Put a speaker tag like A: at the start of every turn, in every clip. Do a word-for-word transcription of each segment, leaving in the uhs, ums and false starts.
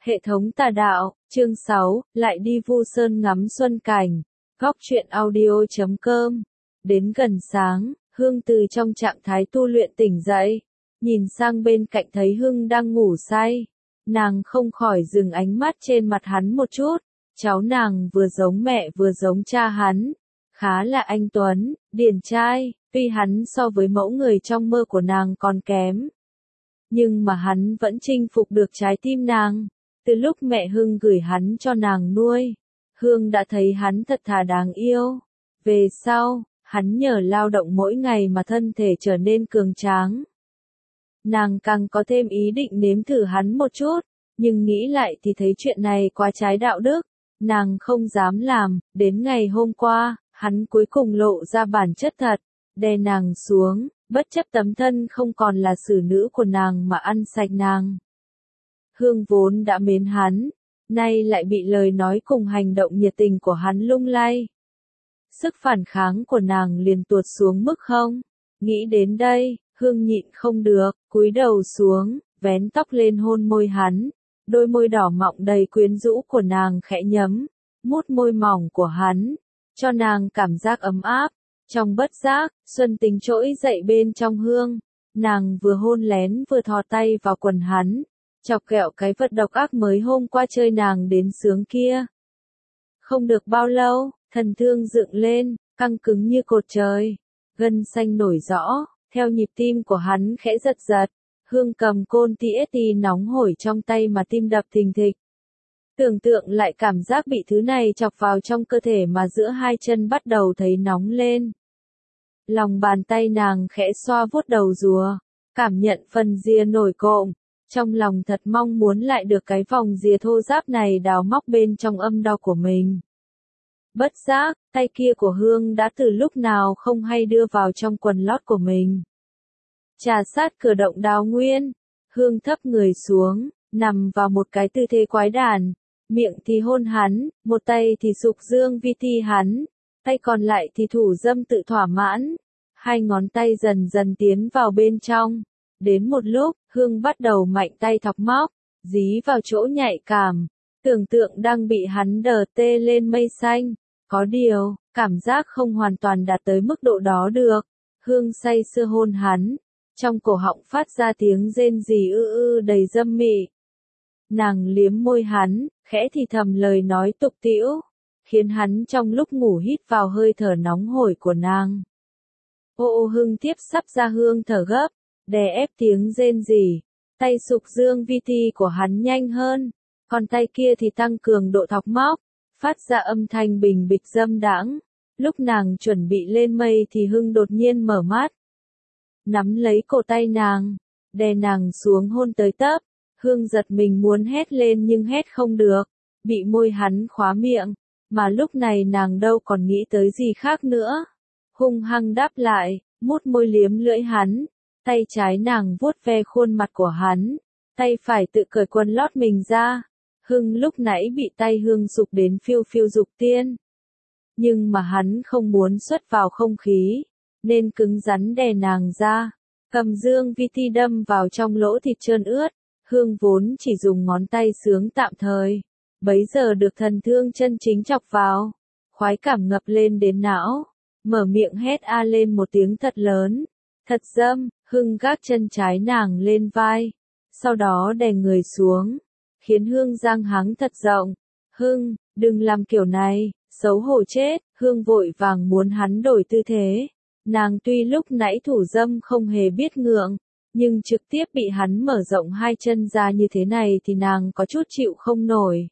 A: Hệ thống tà đạo, chương sáu, lại đi Vu Sơn ngắm xuân cảnh. Góc truyện audio chấm com. Đến gần sáng, Hương từ trong trạng thái tu luyện tỉnh dậy, nhìn sang bên cạnh thấy Hưng đang ngủ say. Nàng không khỏi dừng ánh mắt trên mặt hắn một chút, cháu nàng vừa giống mẹ vừa giống cha hắn. Khá là anh tuấn, điển trai, tuy hắn so với mẫu người trong mơ của nàng còn kém. Nhưng mà hắn vẫn chinh phục được trái tim nàng. Từ lúc mẹ Hưng gửi hắn cho nàng nuôi, Hương đã thấy hắn thật thà đáng yêu. Về sau, hắn nhờ lao động mỗi ngày mà thân thể trở nên cường tráng. Nàng càng có thêm ý định nếm thử hắn một chút, nhưng nghĩ lại thì thấy chuyện này quá trái đạo đức. Nàng không dám làm, đến ngày hôm qua, hắn cuối cùng lộ ra bản chất thật, đè nàng xuống, bất chấp tấm thân không còn là xử nữ của nàng mà ăn sạch nàng. Hương vốn đã mến hắn, nay lại bị lời nói cùng hành động nhiệt tình của hắn lung lay. Sức phản kháng của nàng liền tuột xuống mức không. Nghĩ đến đây, Hương nhịn không được, cúi đầu xuống, vén tóc lên hôn môi hắn. Đôi môi đỏ mọng đầy quyến rũ của nàng khẽ nhấm, mút môi mỏng của hắn, cho nàng cảm giác ấm áp. Trong bất giác, xuân tình trỗi dậy bên trong Hương, nàng vừa hôn lén vừa thò tay vào quần hắn, chọc ghẹo cái vật độc ác mới hôm qua chơi nàng đến sướng kia. Không được bao lâu, thần thương dựng lên, căng cứng như cột trời, gân xanh nổi rõ, theo nhịp tim của hắn khẽ giật giật. Hương cầm côn tê ét tê nóng hổi trong tay mà tim đập thình thịch. Tưởng tượng lại cảm giác bị thứ này chọc vào trong cơ thể mà giữa hai chân bắt đầu thấy nóng lên. Lòng bàn tay nàng khẽ xoa vuốt đầu rùa, cảm nhận phần rìa nổi cộm, trong lòng thật mong muốn lại được cái vòng rìa thô ráp này đào móc bên trong âm đau của mình. Bất giác, tay kia của Hương đã từ lúc nào không hay đưa vào trong quần lót của mình. Trà sát cửa động đào nguyên, Hương thấp người xuống, nằm vào một cái tư thế quái đản, miệng thì hôn hắn, một tay thì sục dương vi thi hắn, tay còn lại thì thủ dâm tự thỏa mãn. Hai ngón tay dần dần tiến vào bên trong. Đến một lúc, Hương bắt đầu mạnh tay thọc móc, dí vào chỗ nhạy cảm, tưởng tượng đang bị hắn đờ tê lên mây xanh. Có điều, cảm giác không hoàn toàn đạt tới mức độ đó được. Hương say sưa hôn hắn, trong cổ họng phát ra tiếng rên rỉ ư ư đầy dâm mị. Nàng liếm môi hắn, khẽ thì thầm lời nói tục tĩu, khiến hắn trong lúc ngủ hít vào hơi thở nóng hổi của nàng. Ô ô Hưng tiếp sắp ra Hương thở gấp, đè ép tiếng rên rỉ, tay sục dương vi thi của hắn nhanh hơn, còn tay kia thì tăng cường độ thọc móc, phát ra âm thanh bình bịch dâm đãng. Lúc nàng chuẩn bị lên mây thì Hưng đột nhiên mở mắt, nắm lấy cổ tay nàng, đè nàng xuống hôn tới tấp. Hương giật mình muốn hét lên nhưng hét không được, bị môi hắn khóa miệng, mà lúc này nàng đâu còn nghĩ tới gì khác nữa. Hung hăng đáp lại, mút môi liếm lưỡi hắn, tay trái nàng vuốt ve khuôn mặt của hắn, tay phải tự cởi quần lót mình ra. Hưng lúc nãy bị tay Hương sục đến phiêu phiêu dục tiên. Nhưng mà hắn không muốn xuất vào không khí, nên cứng rắn đè nàng ra, cầm dương vi thi đâm vào trong lỗ thịt trơn ướt. Hương vốn chỉ dùng ngón tay sướng tạm thời, bấy giờ được thần thương chân chính chọc vào, khoái cảm ngập lên đến não, mở miệng hét a lên một tiếng thật lớn, thật dâm. Hưng gác chân trái nàng lên vai, sau đó đè người xuống, khiến Hương giang háng thật rộng. Hưng, đừng làm kiểu này, xấu hổ chết. Hương vội vàng muốn hắn đổi tư thế, nàng tuy lúc nãy thủ dâm không hề biết ngượng, nhưng trực tiếp bị hắn mở rộng hai chân ra như thế này thì nàng có chút chịu không nổi.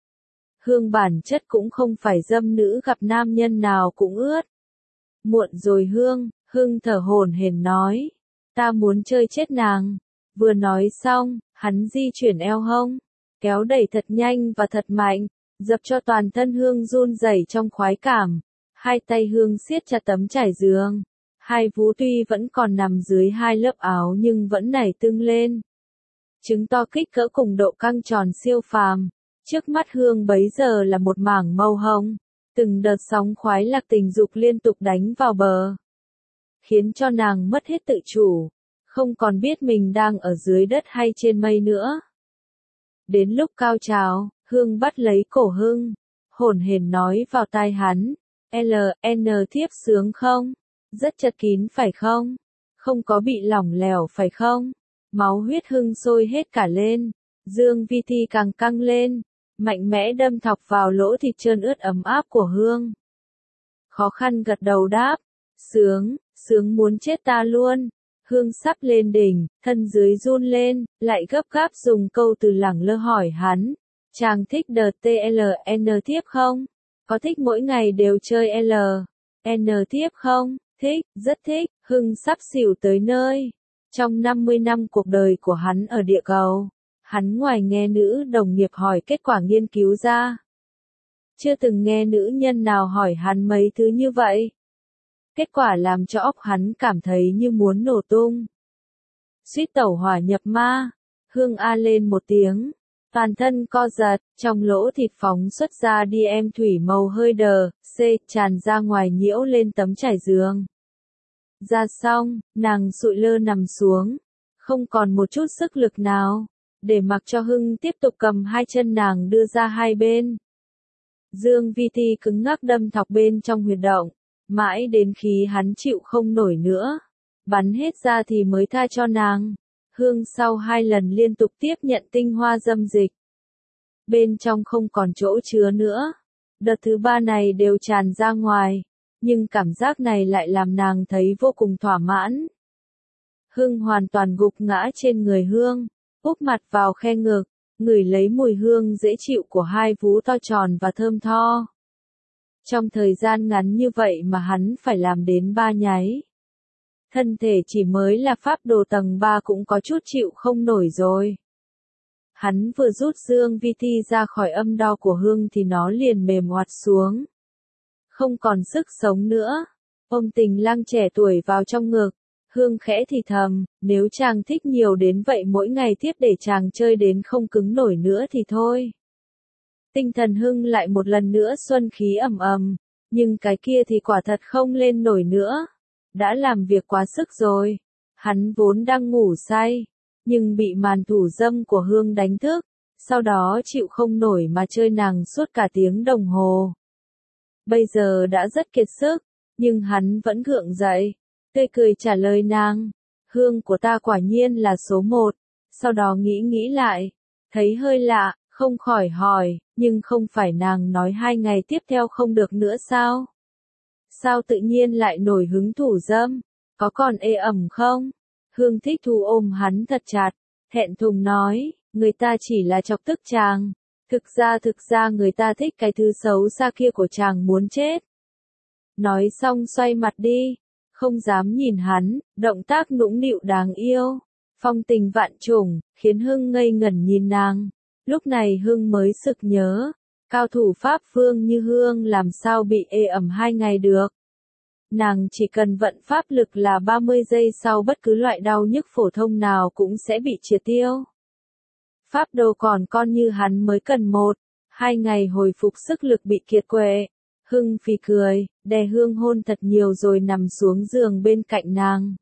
A: Hương bản chất cũng không phải dâm nữ gặp nam nhân nào cũng ướt. Muộn rồi Hương, Hưng thở hổn hển nói, ta muốn chơi chết nàng. Vừa nói xong, hắn di chuyển eo hông, kéo đẩy thật nhanh và thật mạnh, dập cho toàn thân Hương run rẩy trong khoái cảm. Hai tay Hương siết chặt tấm trải giường. Hai vú tuy vẫn còn nằm dưới hai lớp áo nhưng vẫn nảy tưng lên. Trứng to kích cỡ cùng độ căng tròn siêu phàm. Trước mắt Hương bấy giờ là một mảng màu hồng. Từng đợt sóng khoái lạc tình dục liên tục đánh vào bờ, khiến cho nàng mất hết tự chủ, không còn biết mình đang ở dưới đất hay trên mây nữa. Đến lúc cao trào, Hương bắt lấy cổ Hưng, hổn hển nói vào tai hắn, L, N thiếp sướng không? Rất chật kín phải không? Không có bị lỏng lẻo phải không? Máu huyết Hưng sôi hết cả lên, Dương Vi Thi càng căng lên, mạnh mẽ đâm thọc vào lỗ thịt trơn ướt ấm áp của Hương. Khó khăn gật đầu đáp, sướng, sướng muốn chết ta luôn. Hương sắp lên đỉnh, thân dưới run lên, lại gấp gáp dùng câu từ lẳng lơ hỏi hắn, chàng thích đờ tê lờ en thiếp không? Có thích mỗi ngày đều chơi L, N thiếp không? Thích, rất thích. Hưng sắp xỉu tới nơi. Trong năm mươi năm cuộc đời của hắn ở địa cầu, hắn ngoài nghe nữ đồng nghiệp hỏi kết quả nghiên cứu ra, chưa từng nghe nữ nhân nào hỏi hắn mấy thứ như vậy. Kết quả làm cho óc hắn cảm thấy như muốn nổ tung. Suýt tẩu hỏa nhập ma. Hương a lên một tiếng, toàn thân co giật, trong lỗ thịt phóng xuất ra đi em thủy màu hơi đờ, C, tràn ra ngoài nhiễu lên tấm trải giường. Ra xong, nàng sụi lơ nằm xuống, không còn một chút sức lực nào, để mặc cho Hưng tiếp tục cầm hai chân nàng đưa ra hai bên. Dương Vi Thi cứng ngắc đâm thọc bên trong huyệt động, mãi đến khi hắn chịu không nổi nữa, bắn hết ra thì mới tha cho nàng. Hương sau hai lần liên tục tiếp nhận tinh hoa dâm dịch, bên trong không còn chỗ chứa nữa, đợt thứ ba này đều tràn ra ngoài, nhưng cảm giác này lại làm nàng thấy vô cùng thỏa mãn. Hưng hoàn toàn gục ngã trên người Hương, úp mặt vào khe ngực, ngửi lấy mùi hương dễ chịu của hai vú to tròn và thơm tho. Trong thời gian ngắn như vậy mà hắn phải làm đến ba nháy. Thân thể chỉ mới là pháp đồ tầng ba cũng có chút chịu không nổi rồi. Hắn vừa rút Dương Vi Thi ra khỏi âm đo của Hương thì nó liền mềm oặt xuống. Không còn sức sống nữa. Ôm Tình Lăng trẻ tuổi vào trong ngực. Hương khẽ thì thầm, nếu chàng thích nhiều đến vậy mỗi ngày tiếp để chàng chơi đến không cứng nổi nữa thì thôi. Tinh thần Hưng lại một lần nữa xuân khí ầm ầm, nhưng cái kia thì quả thật không lên nổi nữa. Đã làm việc quá sức rồi. Hắn vốn đang ngủ say, nhưng bị màn thủ dâm của Hương đánh thức, sau đó chịu không nổi mà chơi nàng suốt cả tiếng đồng hồ. Bây giờ đã rất kiệt sức, nhưng hắn vẫn gượng dậy, tươi cười trả lời nàng, Hương của ta quả nhiên là số một. Sau đó nghĩ nghĩ lại, thấy hơi lạ, không khỏi hỏi, nhưng không phải nàng nói hai ngày tiếp theo không được nữa sao? Sao tự nhiên lại nổi hứng thủ dâm? Có còn ê ẩm không? Hương thích thú ôm hắn thật chặt, thẹn thùng nói, người ta chỉ là chọc tức chàng. Thực ra thực ra người ta thích cái thứ xấu xa kia của chàng muốn chết. Nói xong xoay mặt đi, không dám nhìn hắn, động tác nũng nịu đáng yêu, phong tình vạn trùng, khiến Hưng ngây ngẩn nhìn nàng. Lúc này Hưng mới sực nhớ, cao thủ pháp phương như Hương làm sao bị ê ẩm hai ngày được. Nàng chỉ cần vận pháp lực là ba mươi giây sau bất cứ loại đau nhức phổ thông nào cũng sẽ bị triệt tiêu. Pháp đồ còn con như hắn mới cần một, hai ngày hồi phục sức lực bị kiệt quệ. Hưng phì cười, đè Hương hôn thật nhiều rồi nằm xuống giường bên cạnh nàng.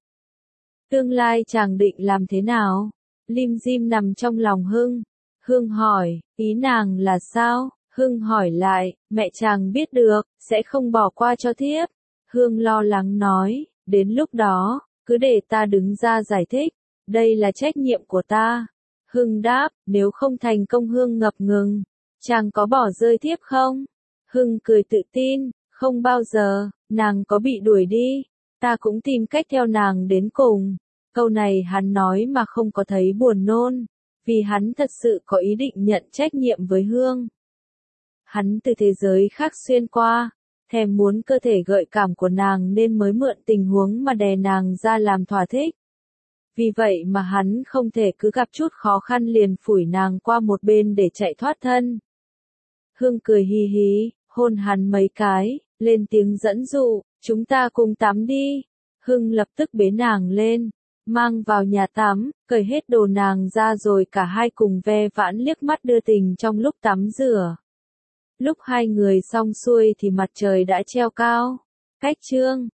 A: Tương lai chàng định làm thế nào? Lim dim nằm trong lòng Hưng. Hương hỏi, ý nàng là sao? Hưng hỏi lại, mẹ chàng biết được, sẽ không bỏ qua cho thiếp. Hương lo lắng nói, đến lúc đó, cứ để ta đứng ra giải thích, đây là trách nhiệm của ta. Hưng đáp, nếu không thành công. Hương ngập ngừng, chàng có bỏ rơi thiếp không? Hưng cười tự tin, không bao giờ. Nàng có bị đuổi đi, ta cũng tìm cách theo nàng đến cùng. Câu này hắn nói mà không có thấy buồn nôn, vì hắn thật sự có ý định nhận trách nhiệm với Hương. Hắn từ thế giới khác xuyên qua, thèm muốn cơ thể gợi cảm của nàng nên mới mượn tình huống mà đè nàng ra làm thỏa thích. Vì vậy mà hắn không thể cứ gặp chút khó khăn liền phủi nàng qua một bên để chạy thoát thân. Hương cười hì hí, hôn hắn mấy cái, lên tiếng dẫn dụ, chúng ta cùng tắm đi. Hưng lập tức bế nàng lên, mang vào nhà tắm, cởi hết đồ nàng ra rồi cả hai cùng ve vãn liếc mắt đưa tình trong lúc tắm rửa. Lúc hai người xong xuôi thì mặt trời đã treo cao. Cách chương